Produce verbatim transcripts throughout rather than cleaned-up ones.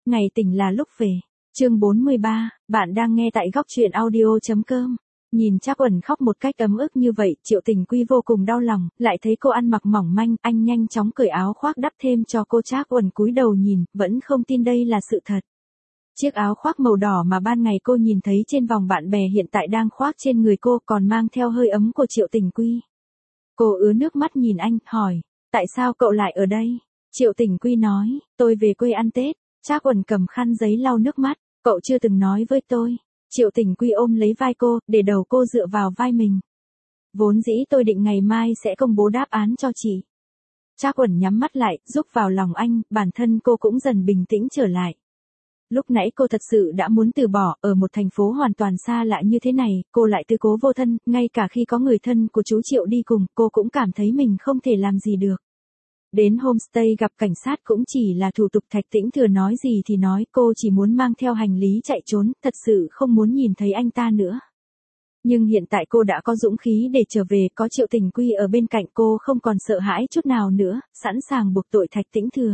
ngày tỉnh là lúc về. Chương bốn mươi ba, bạn đang nghe tại góc truyện audio chấm com. Nhìn Trác Uẩn khóc một cách ấm ức như vậy, Triệu Tình Quy vô cùng đau lòng, lại thấy cô ăn mặc mỏng manh, anh nhanh chóng cởi áo khoác đắp thêm cho cô. Trác Uẩn cúi đầu nhìn, vẫn không tin đây là sự thật. Chiếc áo khoác màu đỏ mà ban ngày cô nhìn thấy trên vòng bạn bè hiện tại đang khoác trên người cô, còn mang theo hơi ấm của Triệu Tình Quy. Cô ứa nước mắt nhìn anh, hỏi, tại sao cậu lại ở đây? Triệu Tình Quy nói, tôi về quê ăn Tết. Trác Uẩn cầm khăn giấy lau nước mắt, cậu chưa từng nói với tôi. Triệu Tình Quy ôm lấy vai cô, để đầu cô dựa vào vai mình. Vốn dĩ tôi định ngày mai sẽ công bố đáp án cho chị. Trác Uẩn nhắm mắt lại, rúc vào lòng anh, bản thân cô cũng dần bình tĩnh trở lại. Lúc nãy cô thật sự đã muốn từ bỏ, ở một thành phố hoàn toàn xa lạ như thế này, cô lại tư cố vô thân, ngay cả khi có người thân của chú Triệu đi cùng, cô cũng cảm thấy mình không thể làm gì được. Đến homestay gặp cảnh sát cũng chỉ là thủ tục. Thạch Tĩnh Thừa nói gì thì nói, cô chỉ muốn mang theo hành lý chạy trốn, thật sự không muốn nhìn thấy anh ta nữa. Nhưng hiện tại cô đã có dũng khí để trở về, có Triệu Tình Quy ở bên cạnh cô không còn sợ hãi chút nào nữa, sẵn sàng buộc tội Thạch Tĩnh Thừa.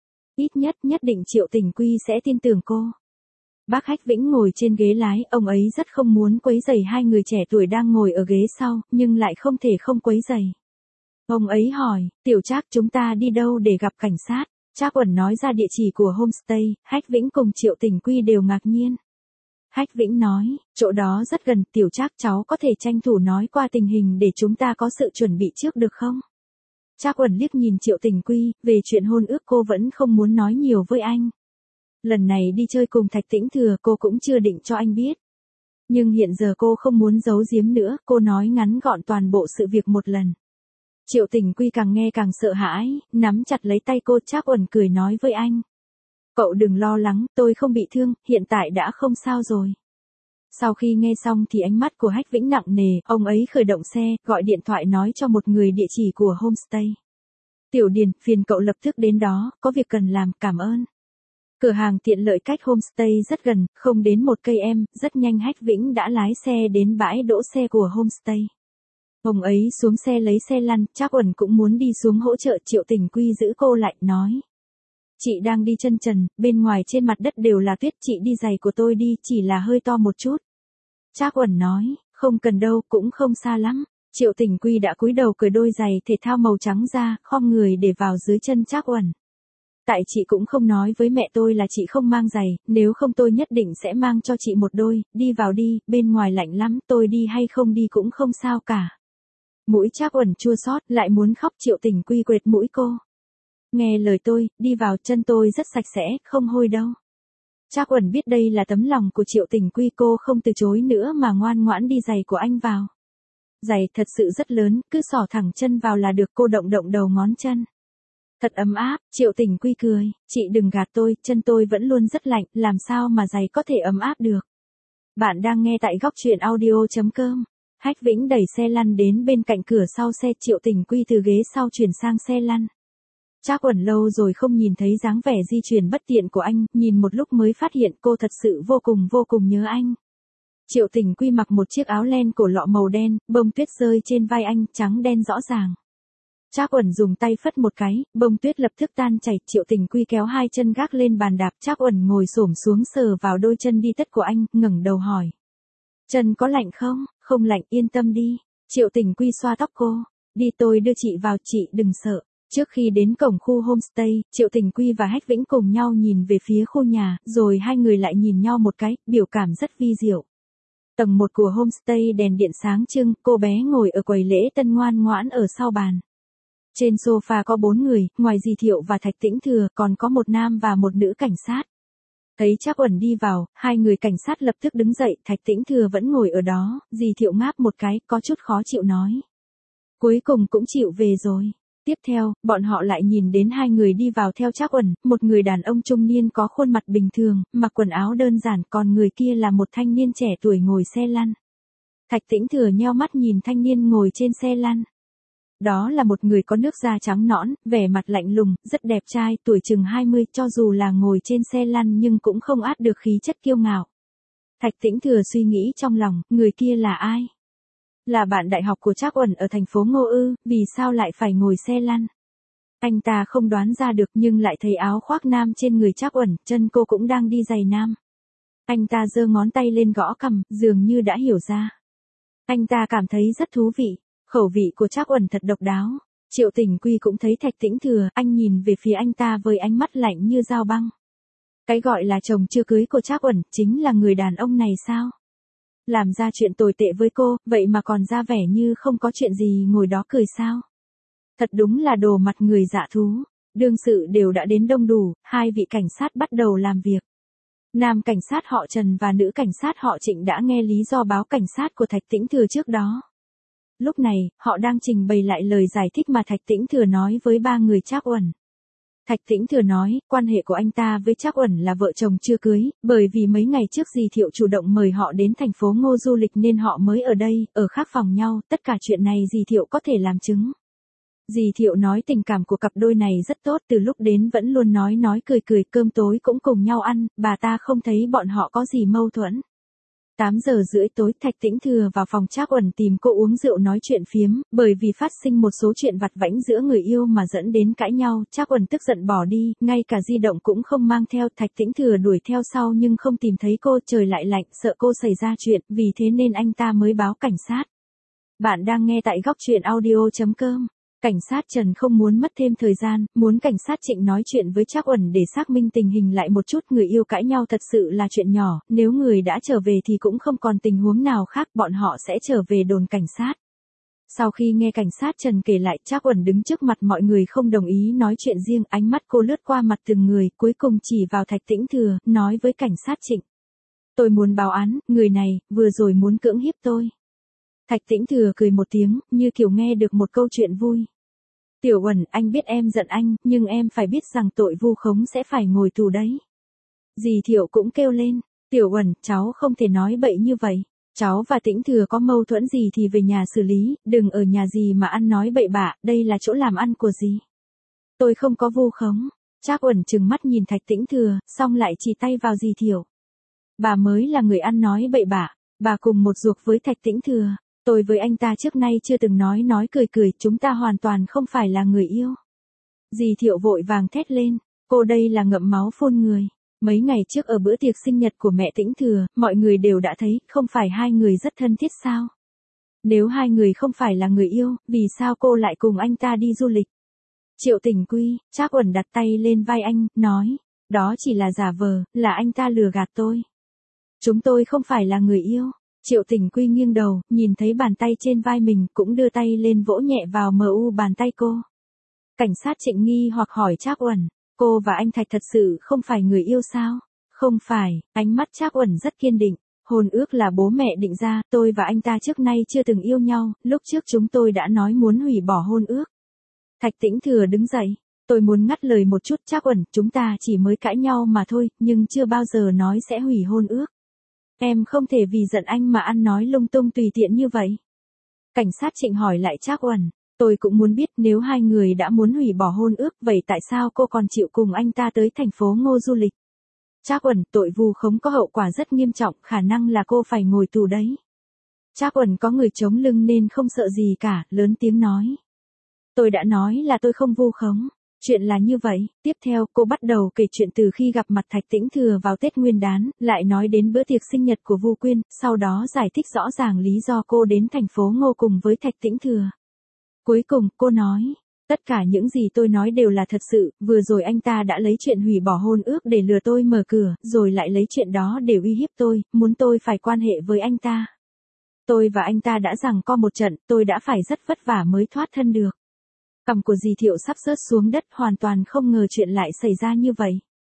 Ít nhất nhất định Triệu Tình Quy sẽ tin tưởng cô. Bác Hách Vĩnh ngồi trên ghế lái, ông ấy rất không muốn quấy rầy hai người trẻ tuổi đang ngồi ở ghế sau, nhưng lại không thể không quấy rầy. Ông ấy hỏi, Tiểu Trác, chúng ta đi đâu để gặp cảnh sát? Trác Uẩn nói ra địa chỉ của homestay, Hách Vĩnh cùng Triệu Tình Quy đều ngạc nhiên. Hách Vĩnh nói, chỗ đó rất gần, Tiểu Trác, cháu có thể tranh thủ nói qua tình hình để chúng ta có sự chuẩn bị trước được không? Trác Uẩn liếc nhìn Triệu Tình Quy, về chuyện hôn ước cô vẫn không muốn nói nhiều với anh. Lần này đi chơi cùng Thạch Tĩnh Thừa cô cũng chưa định cho anh biết. Nhưng hiện giờ cô không muốn giấu giếm nữa, cô nói ngắn gọn toàn bộ sự việc một lần. Triệu Tình Quy càng nghe càng sợ hãi, nắm chặt lấy tay cô. Trác Uẩn cười nói với anh. Cậu đừng lo lắng, tôi không bị thương, hiện tại đã không sao rồi. Sau khi nghe xong thì ánh mắt của Hách Vĩnh nặng nề, ông ấy khởi động xe, gọi điện thoại nói cho một người địa chỉ của homestay. Tiểu Điền, phiền cậu lập tức đến đó, có việc cần làm, cảm ơn. Cửa hàng tiện lợi cách homestay rất gần, không đến một cây em, rất nhanh Hách Vĩnh đã lái xe đến bãi đỗ xe của homestay. Ông ấy xuống xe lấy xe lăn, Trác Uẩn cũng muốn đi xuống hỗ trợ. Triệu Tình Quy giữ cô lại, nói. Chị đang đi chân trần, bên ngoài trên mặt đất đều là tuyết, chị đi giày của tôi đi, chỉ là hơi to một chút. Trác Uẩn nói, không cần đâu, cũng không xa lắm. Triệu Tình Quy đã cúi đầu cởi đôi giày thể thao màu trắng ra, khom người để vào dưới chân Trác Uẩn. Tại chị cũng không nói với mẹ tôi là chị không mang giày, nếu không tôi nhất định sẽ mang cho chị một đôi, đi vào đi, bên ngoài lạnh lắm, tôi đi hay không đi cũng không sao cả. Mũi Trác Uẩn chua xót, lại muốn khóc. Triệu Tình Quy quệt mũi cô. Nghe lời tôi, đi vào, chân tôi rất sạch sẽ, không hôi đâu. Trác Uẩn biết đây là tấm lòng của Triệu Tình Quy, cô không từ chối nữa mà ngoan ngoãn đi giày của anh vào. Giày thật sự rất lớn, cứ xỏ thẳng chân vào là được. Cô động động đầu ngón chân. Thật ấm áp. Triệu Tình Quy cười, chị đừng gạt tôi, chân tôi vẫn luôn rất lạnh, làm sao mà giày có thể ấm áp được. Bạn đang nghe tại góc truyện audio chấm com. Hách Vĩnh đẩy xe lăn đến bên cạnh cửa sau xe. Triệu Tình Quy từ ghế sau chuyển sang xe lăn. Trác Uẩn lâu rồi không nhìn thấy dáng vẻ di chuyển bất tiện của anh, nhìn một lúc mới phát hiện cô thật sự vô cùng vô cùng nhớ anh. Triệu Tình Quy mặc một chiếc áo len cổ lọ màu đen, bông tuyết rơi trên vai anh, trắng đen rõ ràng. Trác Uẩn dùng tay phất một cái, bông tuyết lập tức tan chảy. Triệu Tình Quy kéo hai chân gác lên bàn đạp, Trác Uẩn ngồi xổm xuống sờ vào đôi chân đi tất của anh, ngẩng đầu hỏi. Chân có lạnh không? Không lạnh, yên tâm đi. Triệu Tình Quy xoa tóc cô. Đi, tôi đưa chị vào, chị đừng sợ. Trước khi đến cổng khu homestay, Triệu Tình Quy và Hách Vĩnh cùng nhau nhìn về phía khu nhà, rồi hai người lại nhìn nhau một cái, biểu cảm rất vi diệu. Tầng một của homestay đèn điện sáng trưng, cô bé ngồi ở quầy lễ tân ngoan ngoãn ở sau bàn. Trên sofa có bốn người, ngoài Di Thiệu và Thạch Tĩnh Thừa, còn có một nam và một nữ cảnh sát. Thấy Trác Uẩn đi vào, hai người cảnh sát lập tức đứng dậy. Thạch Tĩnh Thừa vẫn ngồi ở đó, Di Thiệu ngáp một cái, có chút khó chịu nói. Cuối cùng cũng chịu về rồi. Tiếp theo, bọn họ lại nhìn đến hai người đi vào theo Trác Uẩn, một người đàn ông trung niên có khuôn mặt bình thường, mặc quần áo đơn giản, còn người kia là một thanh niên trẻ tuổi ngồi xe lăn. Thạch Tĩnh Thừa nheo mắt nhìn thanh niên ngồi trên xe lăn. Đó là một người có nước da trắng nõn, vẻ mặt lạnh lùng, rất đẹp trai, tuổi chừng hai mươi, cho dù là ngồi trên xe lăn nhưng cũng không át được khí chất kiêu ngạo. Thạch Tĩnh Thừa suy nghĩ trong lòng, người kia là ai? Là bạn đại học của Trác Uẩn ở thành phố Ngô ư, vì sao lại phải ngồi xe lăn? Anh ta không đoán ra được nhưng lại thấy áo khoác nam trên người Trác Uẩn, chân cô cũng đang đi giày nam. Anh ta giơ ngón tay lên gõ cằm, dường như đã hiểu ra. Anh ta cảm thấy rất thú vị, khẩu vị của Trác Uẩn thật độc đáo. Triệu Tình Quy cũng thấy Thạch Tĩnh Thừa, anh nhìn về phía anh ta với ánh mắt lạnh như dao băng. Cái gọi là chồng chưa cưới của Trác Uẩn, chính là người đàn ông này sao? Làm ra chuyện tồi tệ với cô, vậy mà còn ra vẻ như không có chuyện gì ngồi đó cười sao? Thật đúng là đồ mặt người dạ thú. Đương sự đều đã đến đông đủ, hai vị cảnh sát bắt đầu làm việc. Nam cảnh sát họ Trần và nữ cảnh sát họ Trịnh đã nghe lý do báo cảnh sát của Thạch Tĩnh Thừa trước đó. Lúc này, họ đang trình bày lại lời giải thích mà Thạch Tĩnh Thừa nói với ba người Trác Uẩn. Thạch Tĩnh Thừa nói, quan hệ của anh ta với Trác Uẩn là vợ chồng chưa cưới, bởi vì mấy ngày trước Dì Thiệu chủ động mời họ đến thành phố Ngô du lịch nên họ mới ở đây, ở khác phòng nhau, tất cả chuyện này Dì Thiệu có thể làm chứng. Dì Thiệu nói tình cảm của cặp đôi này rất tốt, từ lúc đến vẫn luôn nói nói cười cười, cơm tối cũng cùng nhau ăn, bà ta không thấy bọn họ có gì mâu thuẫn. tám giờ rưỡi tối, Thạch Tĩnh Thừa vào phòng Trác Uẩn tìm cô uống rượu nói chuyện phiếm, bởi vì phát sinh một số chuyện vặt vãnh giữa người yêu mà dẫn đến cãi nhau, Trác Uẩn tức giận bỏ đi, ngay cả di động cũng không mang theo, Thạch Tĩnh Thừa đuổi theo sau nhưng không tìm thấy cô, trời lại lạnh, sợ cô xảy ra chuyện, vì thế nên anh ta mới báo cảnh sát. Bạn đang nghe tại góc truyện audio chấm com. Cảnh sát Trần không muốn mất thêm thời gian, muốn cảnh sát Trịnh nói chuyện với Trác Uẩn để xác minh tình hình lại một chút, người yêu cãi nhau thật sự là chuyện nhỏ, nếu người đã trở về thì cũng không còn tình huống nào khác, bọn họ sẽ trở về đồn cảnh sát. Sau khi nghe cảnh sát Trần kể lại, Trác Uẩn đứng trước mặt mọi người không đồng ý nói chuyện riêng, ánh mắt cô lướt qua mặt từng người, cuối cùng chỉ vào Thạch Tĩnh Thừa, nói với cảnh sát Trịnh. Tôi muốn báo án, người này, vừa rồi muốn cưỡng hiếp tôi. Thạch Tĩnh Thừa cười một tiếng, như kiểu nghe được một câu chuyện vui. Tiểu Uẩn, anh biết em giận anh, nhưng em phải biết rằng tội vu khống sẽ phải ngồi tù đấy. Dì Thiệu cũng kêu lên, Tiểu Uẩn, cháu không thể nói bậy như vậy. Cháu và Tĩnh Thừa có mâu thuẫn gì thì về nhà xử lý, đừng ở nhà dì mà ăn nói bậy bạ, đây là chỗ làm ăn của dì. Tôi không có vu khống. Trác Uẩn trừng mắt nhìn Thạch Tĩnh Thừa, xong lại chỉ tay vào dì Thiệu. Bà mới là người ăn nói bậy bạ, bà cùng một ruột với Thạch Tĩnh Thừa. Tôi với anh ta trước nay chưa từng nói nói cười cười, chúng ta hoàn toàn không phải là người yêu. Dì Thiệu vội vàng thét lên, cô đây là ngậm máu phun người. Mấy ngày trước ở bữa tiệc sinh nhật của mẹ Tĩnh Thừa, mọi người đều đã thấy, không phải hai người rất thân thiết sao? Nếu hai người không phải là người yêu, vì sao cô lại cùng anh ta đi du lịch? Triệu Tình Quy, Trác Uẩn đặt tay lên vai anh, nói, đó chỉ là giả vờ, là anh ta lừa gạt tôi. Chúng tôi không phải là người yêu. Triệu Tình Quy nghiêng đầu, nhìn thấy bàn tay trên vai mình, cũng đưa tay lên vỗ nhẹ vào mờ u bàn tay cô. Cảnh sát Trịnh nghi hoặc hỏi Trác Uẩn, cô và anh Thạch thật sự không phải người yêu sao? Không phải, ánh mắt Trác Uẩn rất kiên định, hôn ước là bố mẹ định ra, tôi và anh ta trước nay chưa từng yêu nhau, lúc trước chúng tôi đã nói muốn hủy bỏ hôn ước. Thạch Tĩnh Thừa đứng dậy, tôi muốn ngắt lời một chút Trác Uẩn, chúng ta chỉ mới cãi nhau mà thôi, nhưng chưa bao giờ nói sẽ hủy hôn ước. Em không thể vì giận anh mà ăn nói lung tung tùy tiện như vậy. Cảnh sát Trịnh hỏi lại Trác Uẩn, tôi cũng muốn biết nếu hai người đã muốn hủy bỏ hôn ước, vậy tại sao cô còn chịu cùng anh ta tới thành phố Ngô du lịch? Trác Uẩn, tội vu khống có hậu quả rất nghiêm trọng, khả năng là cô phải ngồi tù đấy. Trác Uẩn có người chống lưng nên không sợ gì cả, lớn tiếng nói. Tôi đã nói là tôi không vu khống. Chuyện là như vậy, tiếp theo cô bắt đầu kể chuyện từ khi gặp mặt Thạch Tĩnh Thừa vào Tết Nguyên đán, lại nói đến bữa tiệc sinh nhật của Vu Quyên, sau đó giải thích rõ ràng lý do cô đến thành phố Ngô cùng với Thạch Tĩnh Thừa. Cuối cùng, cô nói, tất cả những gì tôi nói đều là thật sự, vừa rồi anh ta đã lấy chuyện hủy bỏ hôn ước để lừa tôi mở cửa, rồi lại lấy chuyện đó để uy hiếp tôi, muốn tôi phải quan hệ với anh ta. Tôi và anh ta đã giằng co một trận, tôi đã phải rất vất vả mới thoát thân được. Cằm của dì Thiệu sắp rớt xuống đất, hoàn toàn không ngờ chuyện lại xảy ra như vậy.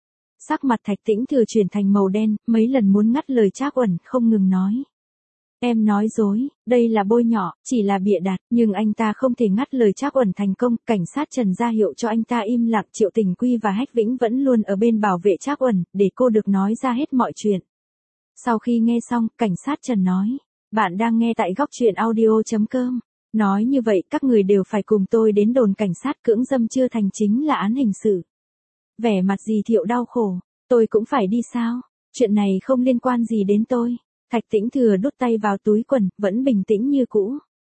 Sắc mặt Thạch Tĩnh Thừa chuyển thành màu đen, mấy lần muốn ngắt lời Trác Uẩn, không ngừng nói. Em nói dối, đây là bôi nhọ, chỉ là bịa đặt, nhưng anh ta không thể ngắt lời Trác Uẩn thành công, cảnh sát Trần ra hiệu cho anh ta im lặng, Triệu Tình Quy và Hách Vĩnh vẫn luôn ở bên bảo vệ Trác Uẩn, để cô được nói ra hết mọi chuyện. Sau khi nghe xong, cảnh sát Trần nói, bạn đang nghe tại góc truyện audio chấm com. Nói như vậy, các người đều phải cùng tôi đến đồn cảnh sát, cưỡng dâm chưa thành chính là án hình sự. Vẻ mặt dì Thiệu đau khổ, tôi cũng phải đi sao? Chuyện này không liên quan gì đến tôi. Thạch Tĩnh Thừa đút tay vào túi quần, vẫn bình tĩnh như cũ.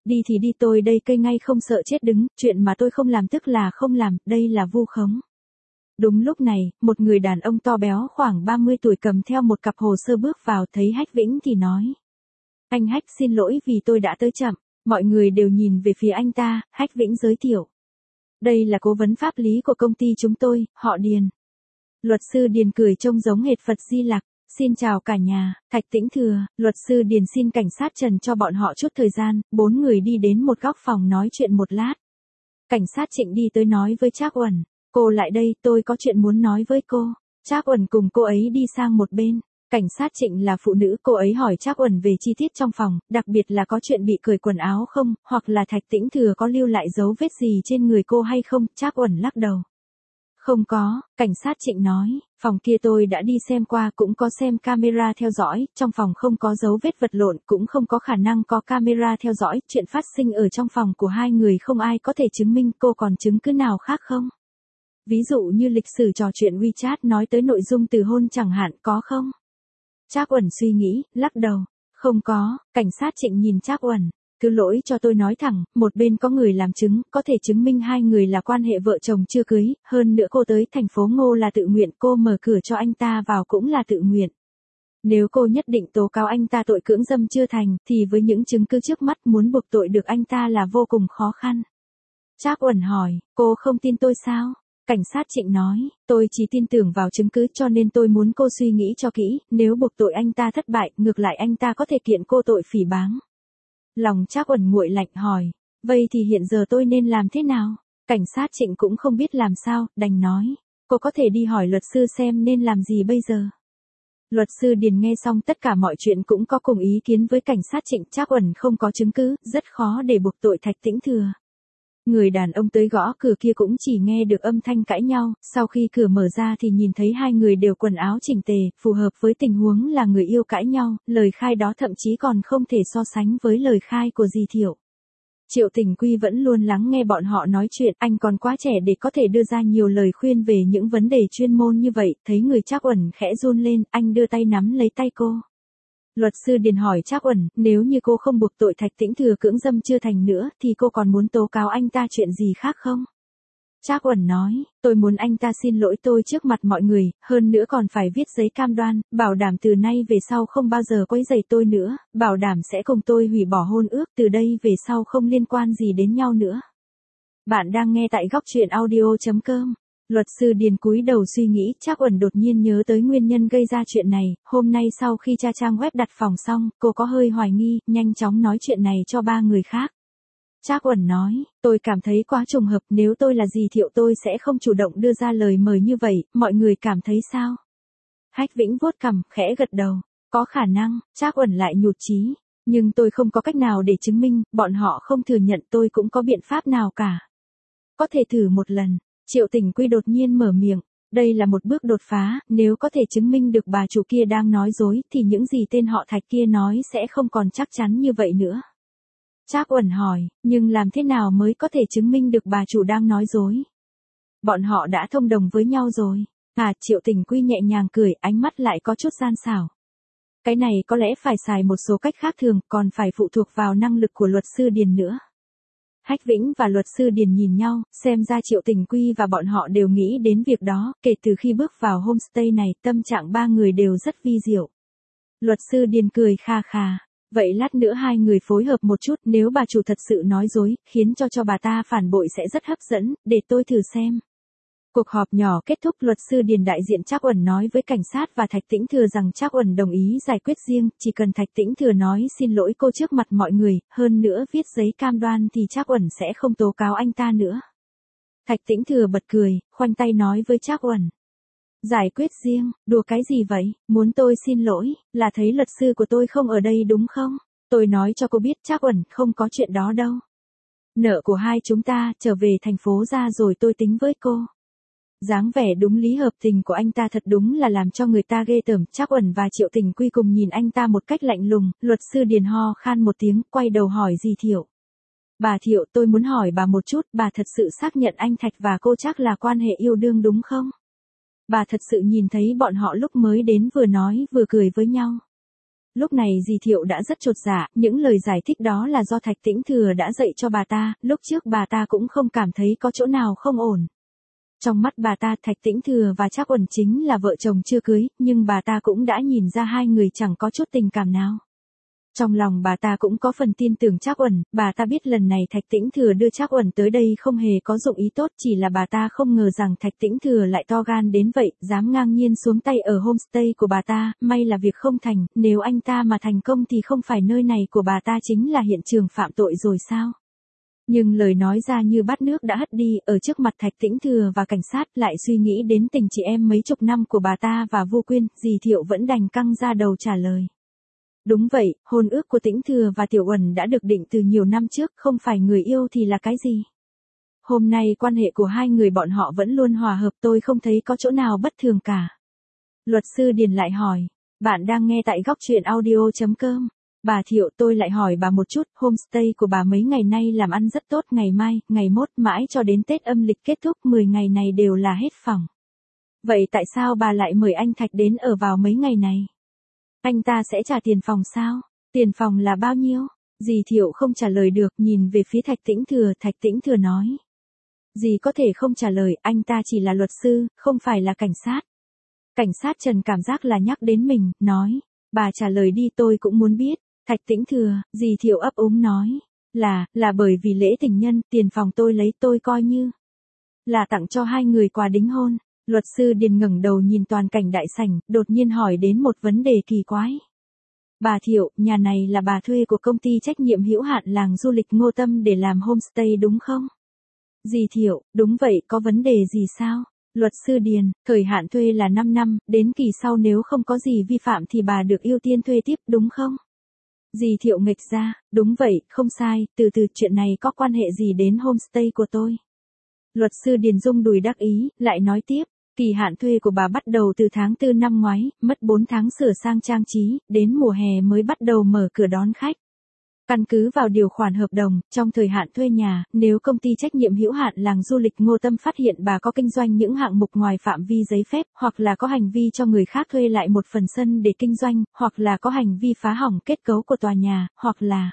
Đi thì đi, tôi đây cây ngay không sợ chết đứng, chuyện mà tôi không làm tức là không làm, đây là vu khống. Đúng lúc này, một người đàn ông to béo khoảng ba mươi tuổi cầm theo một cặp hồ sơ bước vào, thấy Hách Vĩnh thì nói. Anh Hách, xin lỗi vì tôi đã tới chậm. Mọi người đều nhìn về phía anh ta. Hách Vĩnh giới thiệu. Đây là cố vấn pháp lý của công ty chúng tôi, họ Điền. Luật sư Điền cười trông giống hệt Phật Di Lặc. Xin chào cả nhà, Thạch Tĩnh Thừa. Luật sư Điền xin cảnh sát Trần cho bọn họ chút thời gian. Bốn người đi đến một góc phòng nói chuyện một lát. Cảnh sát Trịnh đi tới nói với Trác Uẩn. Cô lại đây, tôi có chuyện muốn nói với cô. Trác Uẩn cùng cô ấy đi sang một bên. Cảnh sát Trịnh là phụ nữ, cô ấy hỏi Trác Uẩn về chi tiết trong phòng, đặc biệt là có chuyện bị cởi quần áo không, hoặc là Thạch Tĩnh Thừa có lưu lại dấu vết gì trên người cô hay không. Trác Uẩn lắc đầu. Không có, cảnh sát Trịnh nói, phòng kia tôi đã đi xem qua, cũng có xem camera theo dõi, trong phòng không có dấu vết vật lộn, cũng không có khả năng có camera theo dõi, chuyện phát sinh ở trong phòng của hai người không ai có thể chứng minh. Cô còn chứng cứ nào khác không? Ví dụ như lịch sử trò chuyện WeChat nói tới nội dung từ hôn chẳng hạn, có không? Trác Uẩn suy nghĩ, lắc đầu. Không có. Cảnh sát Trịnh nhìn Trác Uẩn. Thứ lỗi cho tôi nói thẳng, một bên có người làm chứng, có thể chứng minh hai người là quan hệ vợ chồng chưa cưới, hơn nữa cô tới thành phố Ngô là tự nguyện, cô mở cửa cho anh ta vào cũng là tự nguyện. Nếu cô nhất định tố cáo anh ta tội cưỡng dâm chưa thành, thì với những chứng cứ trước mắt muốn buộc tội được anh ta là vô cùng khó khăn. Trác Uẩn hỏi, cô không tin tôi sao? Cảnh sát Trịnh nói, tôi chỉ tin tưởng vào chứng cứ cho nên tôi muốn cô suy nghĩ cho kỹ, nếu buộc tội anh ta thất bại, ngược lại anh ta có thể kiện cô tội phỉ báng. Lòng Trác Uẩn nguội lạnh hỏi, vậy thì hiện giờ tôi nên làm thế nào? Cảnh sát Trịnh cũng không biết làm sao, đành nói, cô có thể đi hỏi luật sư xem nên làm gì bây giờ. Luật sư Điền nghe xong tất cả mọi chuyện cũng có cùng ý kiến với cảnh sát Trịnh. Trác Uẩn không có chứng cứ, rất khó để buộc tội Thạch Tĩnh Thừa. Người đàn ông tới gõ cửa kia cũng chỉ nghe được âm thanh cãi nhau, sau khi cửa mở ra thì nhìn thấy hai người đều quần áo chỉnh tề, phù hợp với tình huống là người yêu cãi nhau, lời khai đó thậm chí còn không thể so sánh với lời khai của dì Thiệu. Triệu Tình Quy vẫn luôn lắng nghe bọn họ nói chuyện, anh còn quá trẻ để có thể đưa ra nhiều lời khuyên về những vấn đề chuyên môn như vậy, thấy người Trác Uẩn khẽ run lên, anh đưa tay nắm lấy tay cô. Luật sư Điền hỏi Trác Uẩn, nếu như cô không buộc tội Thạch Tĩnh Thừa cưỡng dâm chưa thành nữa, thì cô còn muốn tố cáo anh ta chuyện gì khác không? Trác Uẩn nói, tôi muốn anh ta xin lỗi tôi trước mặt mọi người, hơn nữa còn phải viết giấy cam đoan, bảo đảm từ nay về sau không bao giờ quấy rầy tôi nữa, bảo đảm sẽ cùng tôi hủy bỏ hôn ước, từ đây về sau không liên quan gì đến nhau nữa. Bạn đang nghe tại góc truyện audio chấm com. Luật sư Điền cúi đầu suy nghĩ, Trác Uẩn đột nhiên nhớ tới nguyên nhân gây ra chuyện này, hôm nay sau khi tra trang web đặt phòng xong, cô có hơi hoài nghi, nhanh chóng nói chuyện này cho ba người khác. Trác Uẩn nói, tôi cảm thấy quá trùng hợp, nếu tôi là dì Thiệu tôi sẽ không chủ động đưa ra lời mời như vậy, mọi người cảm thấy sao? Hách Vĩnh vuốt cằm, khẽ gật đầu, có khả năng. Trác Uẩn lại nhụt chí, nhưng tôi không có cách nào để chứng minh, bọn họ không thừa nhận tôi cũng có biện pháp nào cả. Có thể thử một lần. Triệu Tình Quy đột nhiên mở miệng, đây là một bước đột phá, nếu có thể chứng minh được bà chủ kia đang nói dối, thì những gì tên họ Thạch kia nói sẽ không còn chắc chắn như vậy nữa. Trác Uẩn hỏi, nhưng làm thế nào mới có thể chứng minh được bà chủ đang nói dối? Bọn họ đã thông đồng với nhau rồi. À, Triệu Tình Quy nhẹ nhàng cười, ánh mắt lại có chút gian xảo. Cái này có lẽ phải xài một số cách khác thường, còn phải phụ thuộc vào năng lực của luật sư Điền nữa. Hách Vĩnh và luật sư Điền nhìn nhau, xem ra Triệu Tình Quy và bọn họ đều nghĩ đến việc đó, kể từ khi bước vào homestay này, tâm trạng ba người đều rất vi diệu. Luật sư Điền cười kha kha, vậy lát nữa hai người phối hợp một chút, nếu bà chủ thật sự nói dối, khiến cho cho bà ta phản bội sẽ rất hấp dẫn, để tôi thử xem. Cuộc họp nhỏ kết thúc, luật sư Điền đại diện Trác Uẩn nói với cảnh sát và Thạch Tĩnh Thừa rằng Trác Uẩn đồng ý giải quyết riêng, chỉ cần Thạch Tĩnh Thừa nói xin lỗi cô trước mặt mọi người, hơn nữa viết giấy cam đoan thì Trác Uẩn sẽ không tố cáo anh ta nữa. Thạch Tĩnh Thừa bật cười, khoanh tay nói với Trác Uẩn. Giải quyết riêng, đùa cái gì vậy, muốn tôi xin lỗi, là thấy luật sư của tôi không ở đây đúng không? Tôi nói cho cô biết Trác Uẩn, không có chuyện đó đâu. Nợ của hai chúng ta, trở về thành phố ra rồi tôi tính với cô. Dáng vẻ đúng lý hợp tình của anh ta thật đúng là làm cho người ta ghê tởm. Trác Uẩn và Triệu Tình Quy cùng nhìn anh ta một cách lạnh lùng, luật sư Điền ho khan một tiếng, quay đầu hỏi dì Thiệu. Bà Thiệu, tôi muốn hỏi bà một chút, bà thật sự xác nhận anh Thạch và cô Trác là quan hệ yêu đương đúng không? Bà thật sự nhìn thấy bọn họ lúc mới đến vừa nói vừa cười với nhau. Lúc này dì Thiệu đã rất chột dạ, những lời giải thích đó là do Thạch Tĩnh Thừa đã dạy cho bà ta, lúc trước bà ta cũng không cảm thấy có chỗ nào không ổn. Trong mắt bà ta, Thạch Tĩnh Thừa và Trác Uẩn chính là vợ chồng chưa cưới, nhưng bà ta cũng đã nhìn ra hai người chẳng có chút tình cảm nào. Trong lòng bà ta cũng có phần tin tưởng Trác Uẩn, bà ta biết lần này Thạch Tĩnh Thừa đưa Trác Uẩn tới đây không hề có dụng ý tốt, chỉ là bà ta không ngờ rằng Thạch Tĩnh Thừa lại to gan đến vậy, dám ngang nhiên xuống tay ở homestay của bà ta, may là việc không thành, nếu anh ta mà thành công thì không phải nơi này của bà ta chính là hiện trường phạm tội rồi sao? Nhưng lời nói ra như bát nước đã hất đi, ở trước mặt Thạch Tĩnh Thừa và cảnh sát lại suy nghĩ đến tình chị em mấy chục năm của bà ta và Vu Quyên, dì Thiệu vẫn đành căng ra đầu trả lời. Đúng vậy, hôn ước của Tĩnh Thừa và Tiểu Uẩn đã được định từ nhiều năm trước, không phải người yêu thì là cái gì? Hôm nay quan hệ của hai người bọn họ vẫn luôn hòa hợp, tôi không thấy có chỗ nào bất thường cả. Luật sư Điền lại hỏi, bạn đang nghe tại góc truyện audio chấm com. Bà Thiệu, tôi lại hỏi bà một chút, homestay của bà mấy ngày nay làm ăn rất tốt, ngày mai, ngày mốt, mãi cho đến Tết âm lịch kết thúc, mười ngày này đều là hết phòng. Vậy tại sao bà lại mời anh Thạch đến ở vào mấy ngày này? Anh ta sẽ trả tiền phòng sao? Tiền phòng là bao nhiêu? Dì Thiệu không trả lời được, nhìn về phía Thạch Tĩnh Thừa, Thạch Tĩnh Thừa nói. Dì có thể không trả lời, anh ta chỉ là luật sư, không phải là cảnh sát. Cảnh sát Trần cảm giác là nhắc đến mình, nói, bà trả lời đi, tôi cũng muốn biết. Thạch Tĩnh Thừa, dì Thiệu ấp úng nói, là, là bởi vì lễ tình nhân, tiền phòng tôi lấy, tôi coi như là tặng cho hai người quà đính hôn. Luật sư Điền ngẩng đầu nhìn toàn cảnh đại sảnh, đột nhiên hỏi đến một vấn đề kỳ quái. Bà Thiệu, nhà này là bà thuê của công ty trách nhiệm hữu hạn làng du lịch Ngô Tâm để làm homestay đúng không? Dì Thiệu, đúng vậy, có vấn đề gì sao? Luật sư Điền, thời hạn thuê là năm năm, đến kỳ sau nếu không có gì vi phạm thì bà được ưu tiên thuê tiếp đúng không? Dì Thiệu nghịch ra, đúng vậy, không sai, từ từ chuyện này có quan hệ gì đến homestay của tôi? Luật sư Điền rung đùi đắc ý, lại nói tiếp, kỳ hạn thuê của bà bắt đầu từ tháng tư năm ngoái, mất bốn tháng sửa sang trang trí, đến mùa hè mới bắt đầu mở cửa đón khách. Căn cứ vào điều khoản hợp đồng, trong thời hạn thuê nhà, nếu công ty trách nhiệm hữu hạn làng du lịch Ngô Tâm phát hiện bà có kinh doanh những hạng mục ngoài phạm vi giấy phép, hoặc là có hành vi cho người khác thuê lại một phần sân để kinh doanh, hoặc là có hành vi phá hỏng kết cấu của tòa nhà, hoặc là...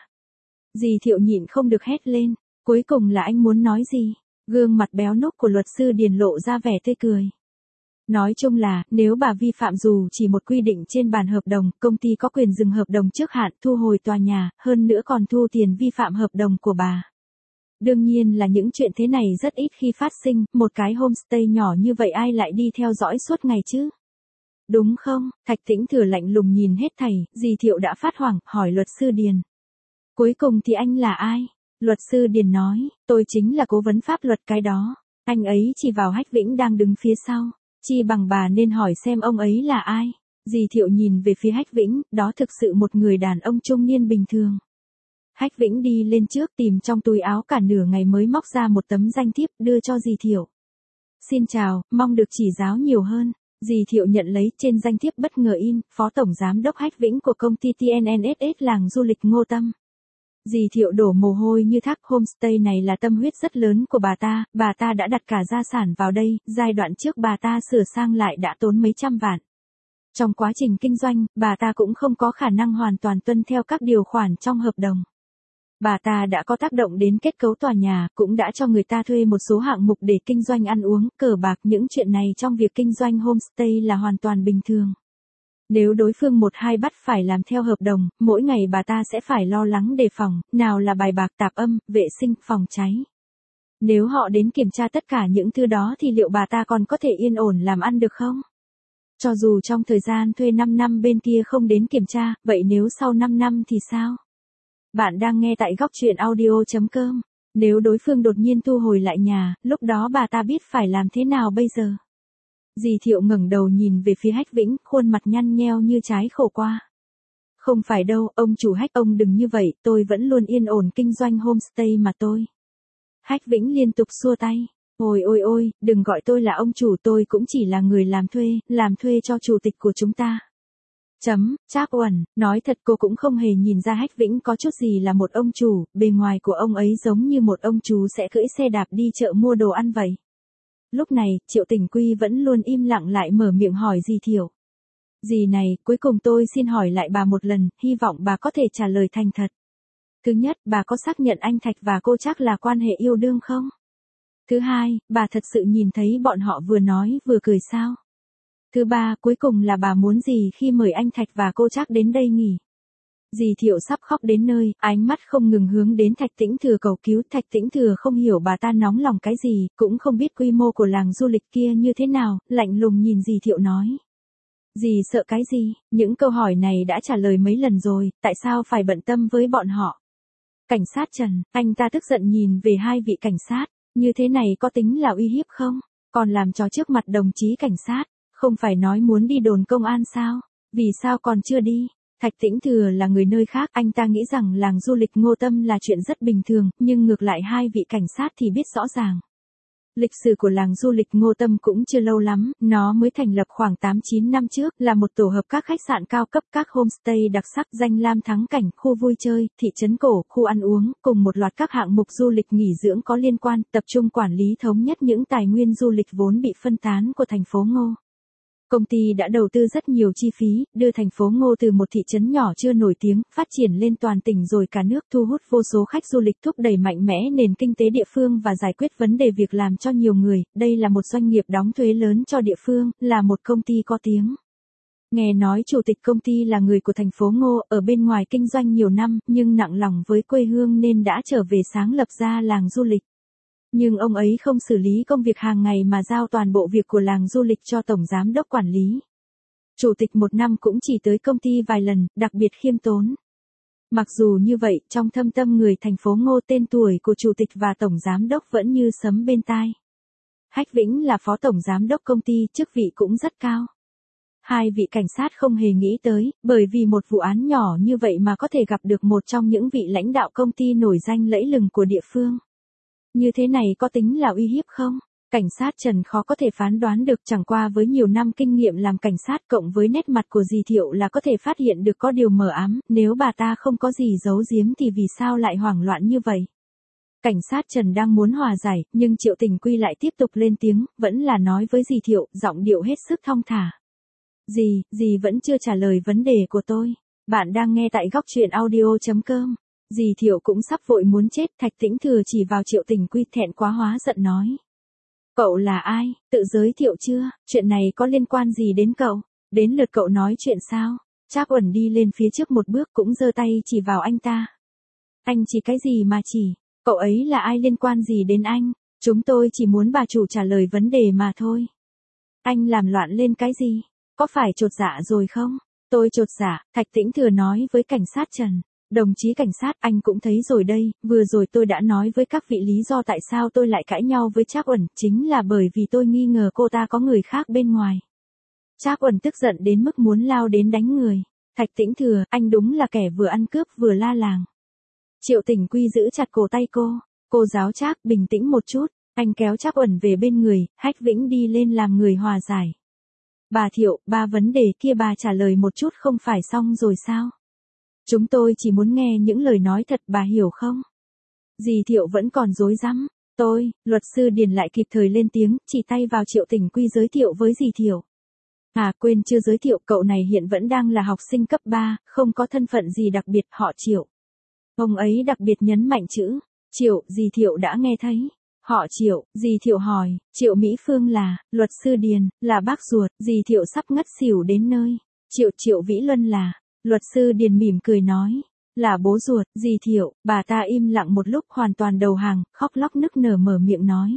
Dì Thiệu nhịn không được hét lên, cuối cùng là anh muốn nói gì? Gương mặt béo núc của luật sư Điền lộ ra vẻ tươi cười. Nói chung là, nếu bà vi phạm dù chỉ một quy định trên bản hợp đồng, công ty có quyền dừng hợp đồng trước hạn, thu hồi tòa nhà, hơn nữa còn thu tiền vi phạm hợp đồng của bà. Đương nhiên là những chuyện thế này rất ít khi phát sinh, một cái homestay nhỏ như vậy ai lại đi theo dõi suốt ngày chứ? Đúng không? Thạch Tĩnh Thừa lạnh lùng nhìn hết thảy, dì Thiệu đã phát hoảng, hỏi luật sư Điền. Cuối cùng thì anh là ai? Luật sư Điền nói, tôi chính là cố vấn pháp luật cái đó. Anh ấy chỉ vào Hách Vĩnh đang đứng phía sau. Chi bằng bà nên hỏi xem ông ấy là ai. Dì Thiệu nhìn về phía Hách Vĩnh, đó thực sự một người đàn ông trung niên bình thường. Hách Vĩnh đi lên trước tìm trong túi áo cả nửa ngày mới móc ra một tấm danh thiếp đưa cho dì Thiệu. Xin chào, mong được chỉ giáo nhiều hơn. Dì Thiệu nhận lấy, trên danh thiếp bất ngờ in, Phó Tổng Giám đốc Hách Vĩnh của công ty tê en en ét ét làng du lịch Ngô Tâm. Dì Thiệu đổ mồ hôi như thác, homestay này là tâm huyết rất lớn của bà ta, bà ta đã đặt cả gia sản vào đây, giai đoạn trước bà ta sửa sang lại đã tốn mấy trăm vạn. Trong quá trình kinh doanh, bà ta cũng không có khả năng hoàn toàn tuân theo các điều khoản trong hợp đồng. Bà ta đã có tác động đến kết cấu tòa nhà, cũng đã cho người ta thuê một số hạng mục để kinh doanh ăn uống, cờ bạc, những chuyện này trong việc kinh doanh homestay là hoàn toàn bình thường. Nếu đối phương một hai bắt phải làm theo hợp đồng, mỗi ngày bà ta sẽ phải lo lắng đề phòng, nào là bài bạc, tạp âm, vệ sinh, phòng cháy. Nếu họ đến kiểm tra tất cả những thứ đó thì liệu bà ta còn có thể yên ổn làm ăn được không? Cho dù trong thời gian thuê năm năm bên kia không đến kiểm tra, vậy nếu sau năm năm thì sao? Bạn đang nghe tại góc truyện audio chấm com. Nếu đối phương đột nhiên thu hồi lại nhà, lúc đó bà ta biết phải làm thế nào bây giờ? Dì Thiệu ngẩng đầu nhìn về phía Hách Vĩnh, khuôn mặt nhăn nheo như trái khổ qua. Không phải đâu, ông chủ Hách, ông đừng như vậy, tôi vẫn luôn yên ổn kinh doanh homestay mà tôi. Hách Vĩnh liên tục xua tay. Ôi ôi ôi, đừng gọi tôi là ông chủ, tôi cũng chỉ là người làm thuê, làm thuê cho chủ tịch của chúng ta. Chấm, Trác Uẩn, nói thật cô cũng không hề nhìn ra Hách Vĩnh có chút gì là một ông chủ, bề ngoài của ông ấy giống như một ông chú sẽ cưỡi xe đạp đi chợ mua đồ ăn vậy. Lúc này, Triệu Tình Quy vẫn luôn im lặng lại mở miệng hỏi dì Thiệu. Dì này, cuối cùng tôi xin hỏi lại bà một lần, hy vọng bà có thể trả lời thành thật. Thứ nhất, bà có xác nhận anh Thạch và cô Trác là quan hệ yêu đương không? Thứ hai, bà thật sự nhìn thấy bọn họ vừa nói vừa cười sao? Thứ ba, cuối cùng là bà muốn gì khi mời anh Thạch và cô Trác đến đây nghỉ? Dì Thiệu sắp khóc đến nơi, ánh mắt không ngừng hướng đến Thạch Tĩnh Thừa cầu cứu. Thạch Tĩnh Thừa không hiểu bà ta nóng lòng cái gì, cũng không biết quy mô của làng du lịch kia như thế nào, lạnh lùng nhìn dì Thiệu nói. Dì sợ cái gì, những câu hỏi này đã trả lời mấy lần rồi, tại sao phải bận tâm với bọn họ? Cảnh sát Trần, anh ta tức giận nhìn về hai vị cảnh sát, như thế này có tính là uy hiếp không? Còn làm trò trước mặt đồng chí cảnh sát, không phải nói muốn đi đồn công an sao? Vì sao còn chưa đi? Thạch Tĩnh Thừa là người nơi khác, anh ta nghĩ rằng làng du lịch Ngô Tâm là chuyện rất bình thường, nhưng ngược lại hai vị cảnh sát thì biết rõ ràng. Lịch sử của làng du lịch Ngô Tâm cũng chưa lâu lắm, nó mới thành lập khoảng tám chín năm trước, là một tổ hợp các khách sạn cao cấp, các homestay đặc sắc, danh lam thắng cảnh, khu vui chơi, thị trấn cổ, khu ăn uống, cùng một loạt các hạng mục du lịch nghỉ dưỡng có liên quan, tập trung quản lý thống nhất những tài nguyên du lịch vốn bị phân tán của thành phố Ngô. Công ty đã đầu tư rất nhiều chi phí, đưa thành phố Ngô từ một thị trấn nhỏ chưa nổi tiếng, phát triển lên toàn tỉnh rồi cả nước, thu hút vô số khách du lịch, thúc đẩy mạnh mẽ nền kinh tế địa phương và giải quyết vấn đề việc làm cho nhiều người. Đây là một doanh nghiệp đóng thuế lớn cho địa phương, là một công ty có tiếng. Nghe nói chủ tịch công ty là người của thành phố Ngô, ở bên ngoài kinh doanh nhiều năm, nhưng nặng lòng với quê hương nên đã trở về sáng lập ra làng du lịch. Nhưng ông ấy không xử lý công việc hàng ngày mà giao toàn bộ việc của làng du lịch cho tổng giám đốc quản lý. Chủ tịch một năm cũng chỉ tới công ty vài lần, đặc biệt khiêm tốn. Mặc dù như vậy, trong thâm tâm người thành phố Ngô, tên tuổi của chủ tịch và tổng giám đốc vẫn như sấm bên tai. Hách Vĩnh là phó tổng giám đốc công ty, chức vị cũng rất cao. Hai vị cảnh sát không hề nghĩ tới, bởi vì một vụ án nhỏ như vậy mà có thể gặp được một trong những vị lãnh đạo công ty nổi danh lẫy lừng của địa phương. Như thế này có tính là uy hiếp không? Cảnh sát Trần khó có thể phán đoán được, chẳng qua với nhiều năm kinh nghiệm làm cảnh sát cộng với nét mặt của dì Thiệu là có thể phát hiện được có điều mờ ám, nếu bà ta không có gì giấu giếm thì vì sao lại hoảng loạn như vậy? Cảnh sát Trần đang muốn hòa giải, nhưng Triệu Tình Quy lại tiếp tục lên tiếng, vẫn là nói với dì Thiệu, giọng điệu hết sức thong thả. Dì, dì vẫn chưa trả lời vấn đề của tôi. Bạn đang nghe tại góc truyện audio chấm com. Dì Thiệu cũng sắp vội muốn chết, Thạch Tĩnh Thừa chỉ vào Triệu Tình Quy thẹn quá hóa giận nói. Cậu là ai, tự giới thiệu chưa, chuyện này có liên quan gì đến cậu, đến lượt cậu nói chuyện sao? Trác Uẩn đi lên phía trước một bước cũng giơ tay chỉ vào anh ta. Anh chỉ cái gì mà chỉ, cậu ấy là ai liên quan gì đến anh, chúng tôi chỉ muốn bà chủ trả lời vấn đề mà thôi. Anh làm loạn lên cái gì, có phải chột dạ rồi không? Tôi chột dạ, Thạch Tĩnh Thừa nói với cảnh sát Trần. Đồng chí cảnh sát, anh cũng thấy rồi đây, vừa rồi tôi đã nói với các vị lý do tại sao tôi lại cãi nhau với Trác Uẩn, chính là bởi vì tôi nghi ngờ cô ta có người khác bên ngoài. Trác Uẩn tức giận đến mức muốn lao đến đánh người. Thạch Tĩnh Thừa, anh đúng là kẻ vừa ăn cướp vừa la làng. Triệu Tình Quy giữ chặt cổ tay cô, cô giáo Trác, bình tĩnh một chút, anh kéo Trác Uẩn về bên người, Hách Vĩnh đi lên làm người hòa giải. Bà Thiệu, ba vấn đề kia bà trả lời một chút không phải xong rồi sao? Chúng tôi chỉ muốn nghe những lời nói thật, bà hiểu không? Dì Thiệu vẫn còn rối rắm. Tôi, luật sư Điền lại kịp thời lên tiếng, chỉ tay vào Triệu Tình Quy giới thiệu với dì Thiệu. À quên chưa giới thiệu, cậu này hiện vẫn đang là học sinh cấp ba, không có thân phận gì đặc biệt, họ Triệu. Ông ấy đặc biệt nhấn mạnh chữ Triệu, dì Thiệu đã nghe thấy. Họ Triệu, dì Thiệu hỏi, Triệu Mỹ Phương là, luật sư Điền, là bác ruột, dì Thiệu sắp ngất xỉu đến nơi. Triệu Triệu Vĩ Luân là, luật sư Điền mỉm cười nói, là bố ruột, dì Thiệu, bà ta im lặng một lúc hoàn toàn đầu hàng, khóc lóc nức nở mở miệng nói.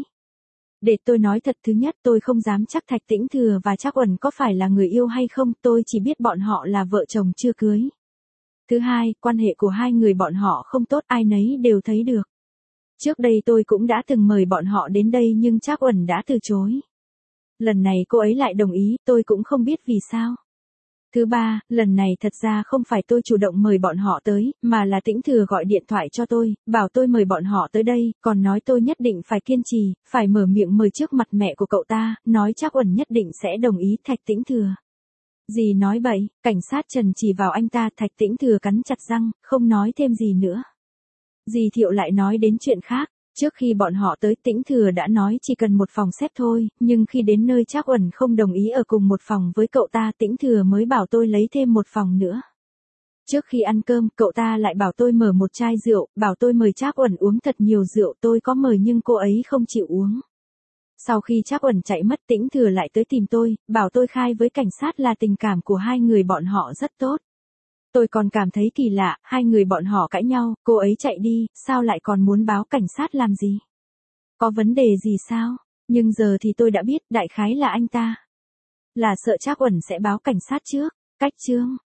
Để tôi nói thật, thứ nhất tôi không dám chắc Thạch Tĩnh Thừa và Trác Uẩn có phải là người yêu hay không, tôi chỉ biết bọn họ là vợ chồng chưa cưới. Thứ hai, quan hệ của hai người bọn họ không tốt, ai nấy đều thấy được. Trước đây tôi cũng đã từng mời bọn họ đến đây nhưng Trác Uẩn đã từ chối. Lần này cô ấy lại đồng ý, tôi cũng không biết vì sao. Thứ ba, lần này thật ra không phải tôi chủ động mời bọn họ tới, mà là Tĩnh Thừa gọi điện thoại cho tôi, bảo tôi mời bọn họ tới đây, còn nói tôi nhất định phải kiên trì, phải mở miệng mời trước mặt mẹ của cậu ta, nói Trác Uẩn nhất định sẽ đồng ý. Thạch Tĩnh Thừa. Dì nói bậy, cảnh sát Trần chỉ vào anh ta. Thạch Tĩnh Thừa cắn chặt răng, không nói thêm gì nữa. Dì Thiệu lại nói đến chuyện khác. Trước khi bọn họ tới Tĩnh Thừa đã nói chỉ cần một phòng xếp thôi, nhưng khi đến nơi Trác Uẩn không đồng ý ở cùng một phòng với cậu ta, Tĩnh Thừa mới bảo tôi lấy thêm một phòng nữa. Trước khi ăn cơm, cậu ta lại bảo tôi mở một chai rượu, bảo tôi mời Trác Uẩn uống thật nhiều rượu, tôi có mời nhưng cô ấy không chịu uống. Sau khi Trác Uẩn chạy mất, Tĩnh Thừa lại tới tìm tôi, bảo tôi khai với cảnh sát là tình cảm của hai người bọn họ rất tốt. Tôi còn cảm thấy kỳ lạ, hai người bọn họ cãi nhau, cô ấy chạy đi, sao lại còn muốn báo cảnh sát làm gì? Có vấn đề gì sao? Nhưng giờ thì tôi đã biết, đại khái là anh ta là sợ Trác Uẩn sẽ báo cảnh sát trước. Cách chương